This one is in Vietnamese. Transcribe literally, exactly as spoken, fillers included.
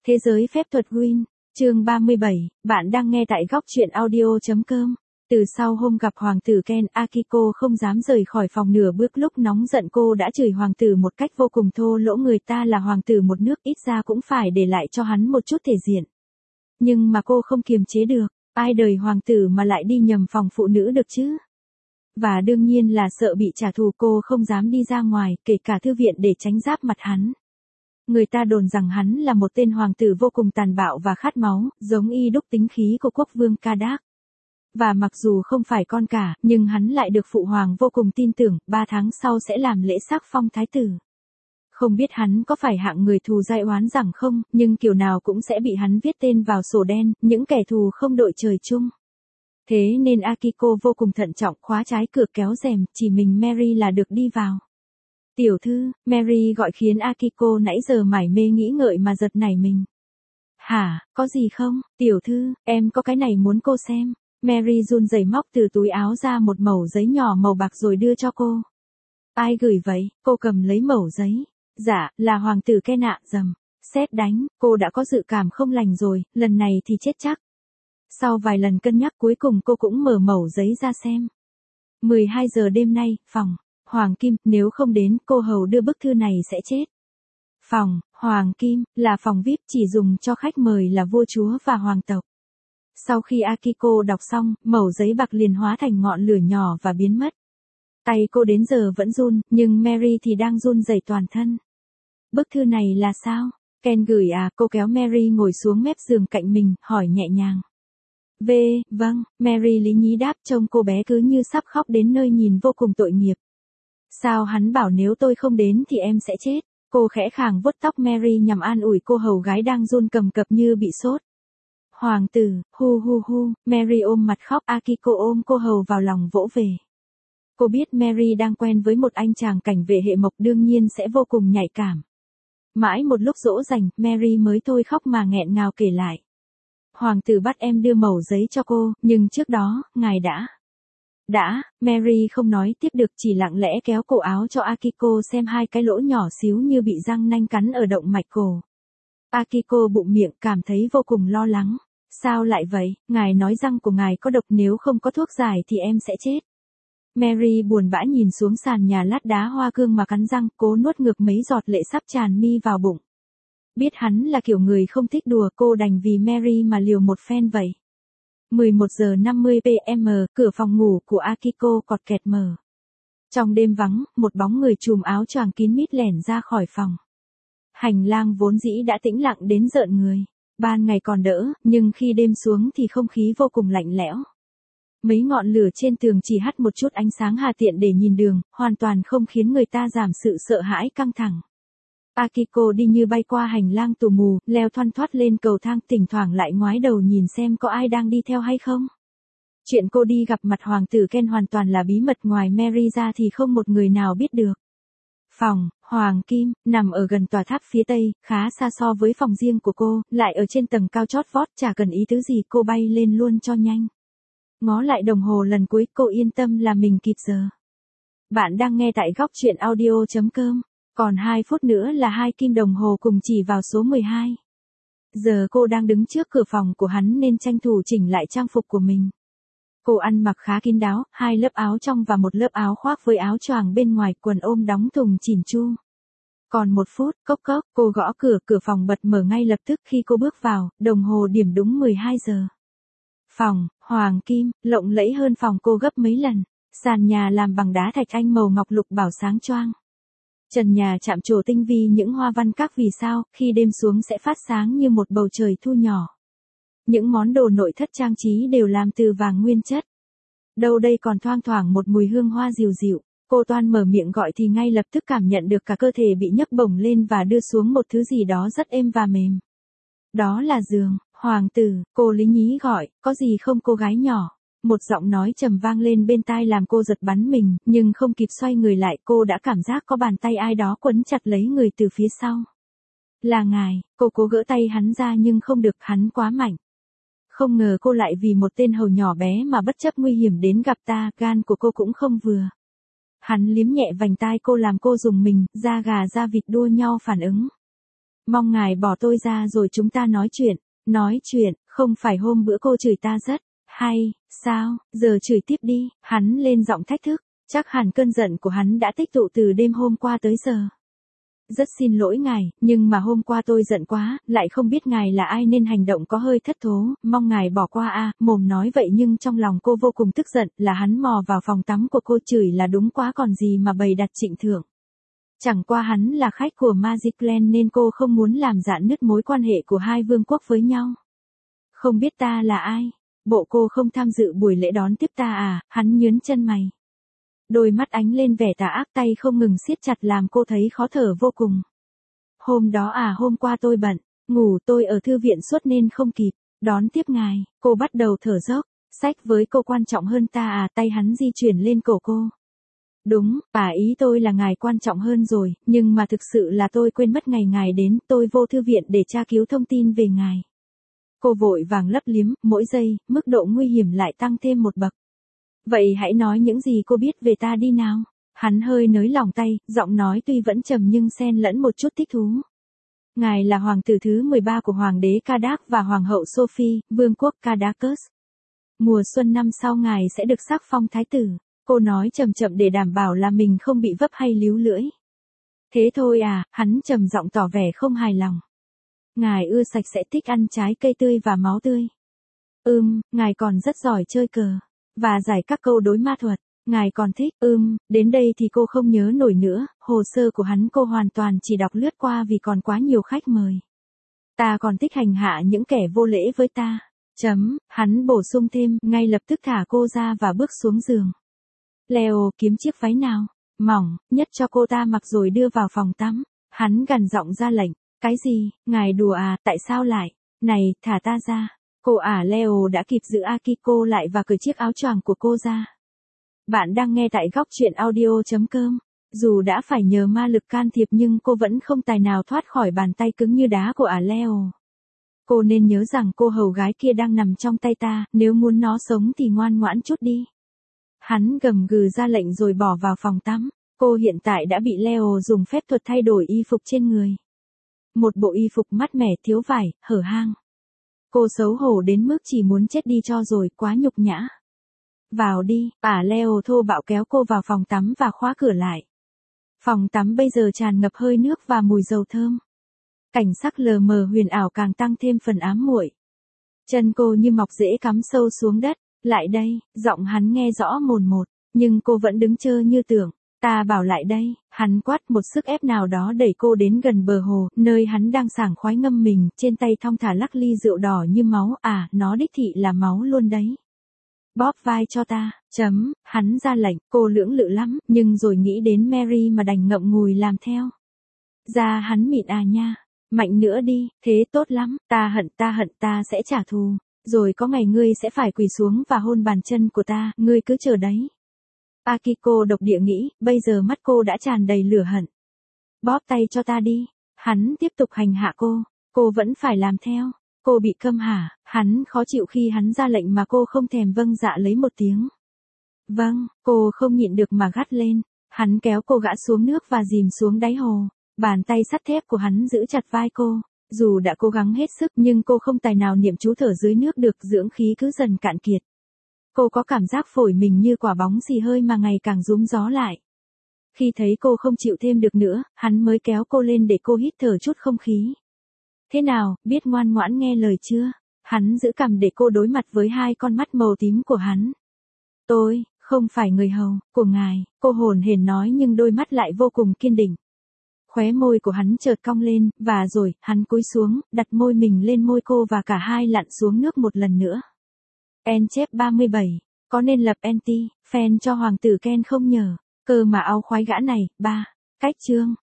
Thế giới phép thuật Gwyn, chương ba mươi bảy, bạn đang nghe tại góc truyện audio.com. Từ sau hôm gặp hoàng tử Ken, Akiko không dám rời khỏi phòng nửa bước. Lúc nóng giận cô đã chửi hoàng tử một cách vô cùng thô lỗ. Người ta là hoàng tử một nước, ít ra cũng phải để lại cho hắn một chút thể diện. Nhưng mà cô không kiềm chế được, ai đời hoàng tử mà lại đi nhầm phòng phụ nữ được chứ? Và đương nhiên là sợ bị trả thù, cô không dám đi ra ngoài, kể cả thư viện, để tránh giáp mặt hắn. Người ta đồn rằng hắn là một tên hoàng tử vô cùng tàn bạo và khát máu, giống y đúc tính khí của quốc vương Kadak. Và mặc dù không phải con cả, nhưng hắn lại được phụ hoàng vô cùng tin tưởng, ba tháng sau sẽ làm lễ sắc phong thái tử. Không biết hắn có phải hạng người thù dai oán rằng không, nhưng kiểu nào cũng sẽ bị hắn viết tên vào sổ đen, những kẻ thù không đội trời chung. Thế nên Akiko vô cùng thận trọng, khóa trái cửa, kéo rèm, chỉ mình Mary là được đi vào. Tiểu thư, Mary gọi khiến Akiko nãy giờ mải mê nghĩ ngợi mà giật nảy mình. Hả, có gì không? Tiểu thư, em có cái này muốn cô xem. Mary run rẩy móc từ túi áo ra một mẩu giấy nhỏ màu bạc rồi đưa cho cô. Ai gửi vậy? Cô cầm lấy mẩu giấy. Dạ, là hoàng tử Ken ạ. Dầm, sét đánh, cô đã có dự cảm không lành rồi, lần này thì chết chắc. Sau vài lần cân nhắc cuối cùng cô cũng mở mẩu giấy ra xem. mười hai giờ đêm nay, phòng Hoàng Kim, nếu không đến, cô hầu đưa bức thư này sẽ chết. Phòng Hoàng Kim là phòng vi ai pi, chỉ dùng cho khách mời là vua chúa và hoàng tộc. Sau khi Akiko đọc xong, mẩu giấy bạc liền hóa thành ngọn lửa nhỏ và biến mất. Tay cô đến giờ vẫn run, nhưng Mary thì đang run rẩy toàn thân. Bức thư này là sao? Ken gửi à? Cô kéo Mary ngồi xuống mép giường cạnh mình, hỏi nhẹ nhàng. V, vâng, Mary lý nhí đáp, trông cô bé cứ như sắp khóc đến nơi, nhìn vô cùng tội nghiệp. Sao hắn bảo nếu tôi không đến thì em sẽ chết? Cô khẽ khàng vuốt tóc Mary nhằm an ủi cô hầu gái đang run cầm cập như bị sốt. Hoàng tử, hu hu hu, Mary ôm mặt khóc, Akiko ôm cô hầu vào lòng vỗ về. Cô biết Mary đang quen với một anh chàng cảnh vệ hệ mộc, đương nhiên sẽ vô cùng nhạy cảm. Mãi một lúc dỗ dành, Mary mới thôi khóc mà nghẹn ngào kể lại. Hoàng tử bắt em đưa mẩu giấy cho cô, nhưng trước đó, ngài đã... Đã, Mary không nói tiếp được, chỉ lặng lẽ kéo cổ áo cho Akiko xem hai cái lỗ nhỏ xíu như bị răng nanh cắn ở động mạch cổ. Akiko bụng miệng, cảm thấy vô cùng lo lắng. Sao lại vậy? Ngài nói răng của ngài có độc, nếu không có thuốc giải thì em sẽ chết. Mary buồn bã nhìn xuống sàn nhà lát đá hoa cương mà cắn răng, cố nuốt ngược mấy giọt lệ sắp tràn mi vào bụng. Biết hắn là kiểu người không thích đùa, cô đành vì Mary mà liều một phen vậy. mười một giờ năm mươi p m, cửa phòng ngủ của Akiko cọt kẹt mở. Trong đêm vắng, một bóng người trùm áo choàng kín mít lẻn ra khỏi phòng. Hành lang vốn dĩ đã tĩnh lặng đến rợn người. Ban ngày còn đỡ, nhưng khi đêm xuống thì không khí vô cùng lạnh lẽo. Mấy ngọn lửa trên tường chỉ hắt một chút ánh sáng hà tiện để nhìn đường, hoàn toàn không khiến người ta giảm sự sợ hãi căng thẳng. Akiko đi như bay qua hành lang tù mù, leo thoăn thoắt lên cầu thang, thỉnh thoảng lại ngoái đầu nhìn xem có ai đang đi theo hay không. Chuyện cô đi gặp mặt hoàng tử Ken hoàn toàn là bí mật, ngoài Mary ra thì không một người nào biết được. Phòng Hoàng Kim nằm ở gần tòa tháp phía tây, khá xa so với phòng riêng của cô, lại ở trên tầng cao chót vót, chả cần ý tứ gì, cô bay lên luôn cho nhanh. Ngó lại đồng hồ lần cuối, cô yên tâm là mình kịp giờ. Bạn đang nghe tại góc truyện audio.com. Còn hai phút nữa là hai kim đồng hồ cùng chỉ vào số mười hai. Giờ cô đang đứng trước cửa phòng của hắn nên tranh thủ chỉnh lại trang phục của mình. Cô ăn mặc khá kín đáo, hai lớp áo trong và một lớp áo khoác với áo choàng bên ngoài, quần ôm đóng thùng chỉn chu. Còn một phút, cốc cốc, cô gõ cửa, cửa phòng bật mở ngay lập tức. Khi cô bước vào, đồng hồ điểm đúng mười hai giờ. Phòng Hoàng Kim lộng lẫy hơn phòng cô gấp mấy lần. Sàn nhà làm bằng đá thạch anh màu ngọc lục bảo sáng choang. Trần nhà chạm trổ tinh vi những hoa văn các vì sao, khi đêm xuống sẽ phát sáng như một bầu trời thu nhỏ. Những món đồ nội thất trang trí đều làm từ vàng nguyên chất. Đâu đây còn thoang thoảng một mùi hương hoa dịu dịu. Cô toan mở miệng gọi thì ngay lập tức cảm nhận được cả cơ thể bị nhấc bổng lên và đưa xuống một thứ gì đó rất êm và mềm. Đó là giường. Hoàng tử, cô lý nhí gọi, có gì không cô gái nhỏ? Một giọng nói trầm vang lên bên tai làm cô giật bắn mình, nhưng không kịp xoay người lại, cô đã cảm giác có bàn tay ai đó quấn chặt lấy người từ phía sau. Là ngài, cô cố gỡ tay hắn ra nhưng không được, hắn quá mạnh. Không ngờ cô lại vì một tên hầu nhỏ bé mà bất chấp nguy hiểm đến gặp ta, gan của cô cũng không vừa. Hắn liếm nhẹ vành tai cô làm cô rùng mình, da gà da vịt đua nhau phản ứng. Mong ngài bỏ tôi ra rồi chúng ta nói chuyện. Nói chuyện, không phải hôm bữa cô chửi ta rất hay, sao, giờ chửi tiếp đi, hắn lên giọng thách thức, chắc hẳn cơn giận của hắn đã tích tụ từ đêm hôm qua tới giờ. Rất xin lỗi ngài, nhưng mà hôm qua tôi giận quá, lại không biết ngài là ai nên hành động có hơi thất thố, mong ngài bỏ qua a. Mồm nói vậy nhưng trong lòng cô vô cùng tức giận, là hắn mò vào phòng tắm của cô chửi là đúng quá còn gì mà bày đặt trịnh thượng. Chẳng qua hắn là khách của Magicland nên cô không muốn làm rạn nứt mối quan hệ của hai vương quốc với nhau. Không biết ta là ai? Bộ cô không tham dự buổi lễ đón tiếp ta à? Hắn nhướng chân mày. Đôi mắt ánh lên vẻ tà ác, tay không ngừng siết chặt làm cô thấy khó thở vô cùng. Hôm đó à, hôm qua tôi bận, ngủ, tôi ở thư viện suốt nên không kịp đón tiếp ngài. Cô bắt đầu thở dốc, sách với cô quan trọng hơn ta à? Tay hắn di chuyển lên cổ cô. Đúng, bà ý tôi là ngài quan trọng hơn rồi, nhưng mà thực sự là tôi quên mất ngày ngài đến, tôi vô thư viện để tra cứu thông tin về ngài. Cô vội vàng lấp liếm, mỗi giây, mức độ nguy hiểm lại tăng thêm một bậc. Vậy hãy nói những gì cô biết về ta đi nào. Hắn hơi nới lỏng tay, giọng nói tuy vẫn trầm nhưng xen lẫn một chút thích thú. Ngài là hoàng tử thứ mười ba của hoàng đế Kadak và hoàng hậu Sophie, vương quốc Kadakus. Mùa xuân năm sau ngài sẽ được sắc phong thái tử. Cô nói chậm chậm để đảm bảo là mình không bị vấp hay líu lưỡi. Thế thôi à, hắn trầm giọng tỏ vẻ không hài lòng. Ngài ưa sạch sẽ, thích ăn trái cây tươi và máu tươi. Ừm, ngài còn rất giỏi chơi cờ. Và giải các câu đối ma thuật. Ngài còn thích, ừm, đến đây thì cô không nhớ nổi nữa, hồ sơ của hắn cô hoàn toàn chỉ đọc lướt qua vì còn quá nhiều khách mời. Ta còn thích hành hạ những kẻ vô lễ với ta. Chấm, hắn bổ sung thêm, ngay lập tức thả cô ra và bước xuống giường. Leo kiếm chiếc váy nào, mỏng, nhất cho cô ta mặc rồi đưa vào phòng tắm. Hắn gằn giọng ra lệnh, cái gì, ngài đùa à, tại sao lại, này, thả ta ra. Cô ả Leo đã kịp giữ Akiko lại và cởi chiếc áo choàng của cô ra. Bạn đang nghe tại góc truyện audio.com. Dù đã phải nhờ ma lực can thiệp nhưng cô vẫn không tài nào thoát khỏi bàn tay cứng như đá của ả Leo. Cô nên nhớ rằng cô hầu gái kia đang nằm trong tay ta, nếu muốn nó sống thì ngoan ngoãn chút đi. Hắn gầm gừ ra lệnh rồi bỏ vào phòng tắm. Cô hiện tại đã bị Leo dùng phép thuật thay đổi y phục trên người. Một bộ y phục mát mẻ thiếu vải, hở hang. Cô xấu hổ đến mức chỉ muốn chết đi cho rồi, quá nhục nhã. Vào đi, ả Leo thô bạo kéo cô vào phòng tắm và khóa cửa lại. Phòng tắm bây giờ tràn ngập hơi nước và mùi dầu thơm. Cảnh sắc lờ mờ huyền ảo càng tăng thêm phần ám muội. Chân cô như mọc rễ cắm sâu xuống đất. Lại đây, giọng hắn nghe rõ mồn một, nhưng cô vẫn đứng chơ như tưởng. Ta bảo lại đây, hắn quát, một sức ép nào đó đẩy cô đến gần bờ hồ, nơi hắn đang sảng khoái ngâm mình, trên tay thong thả lắc ly rượu đỏ như máu, à, nó đích thị là máu luôn đấy. Bóp vai cho ta, chấm, hắn ra lệnh, cô lưỡng lự lắm, nhưng rồi nghĩ đến Mary mà đành ngậm ngùi làm theo. Da hắn mịn à nha, mạnh nữa đi, thế tốt lắm, ta hận ta hận ta sẽ trả thù. Rồi có ngày ngươi sẽ phải quỳ xuống và hôn bàn chân của ta, ngươi cứ chờ đấy. Akiko độc địa nghĩ, bây giờ mắt cô đã tràn đầy lửa hận. Bóp tay cho ta đi. Hắn tiếp tục hành hạ cô, cô vẫn phải làm theo. Cô bị câm hả, hắn khó chịu khi hắn ra lệnh mà cô không thèm vâng dạ lấy một tiếng. Vâng, cô không nhịn được mà gắt lên. Hắn kéo cô gã xuống nước và dìm xuống đáy hồ. Bàn tay sắt thép của hắn giữ chặt vai cô. Dù đã cố gắng hết sức nhưng cô không tài nào niệm chú thở dưới nước được, dưỡng khí cứ dần cạn kiệt. Cô có cảm giác phổi mình như quả bóng xì hơi mà ngày càng rúm gió lại. Khi thấy cô không chịu thêm được nữa, hắn mới kéo cô lên để cô hít thở chút không khí. Thế nào, biết ngoan ngoãn nghe lời chưa? Hắn giữ cằm để cô đối mặt với hai con mắt màu tím của hắn. Tôi, không phải người hầu của ngài, cô hồn hển nói nhưng đôi mắt lại vô cùng kiên định. Khóe môi của hắn chợt cong lên, và rồi, hắn cúi xuống, đặt môi mình lên môi cô và cả hai lặn xuống nước một lần nữa. En chép ba mươi bảy, có nên lập anti, fan cho hoàng tử Ken không nhờ? Cơ mà áo khoái gã này, ba. Cách chương.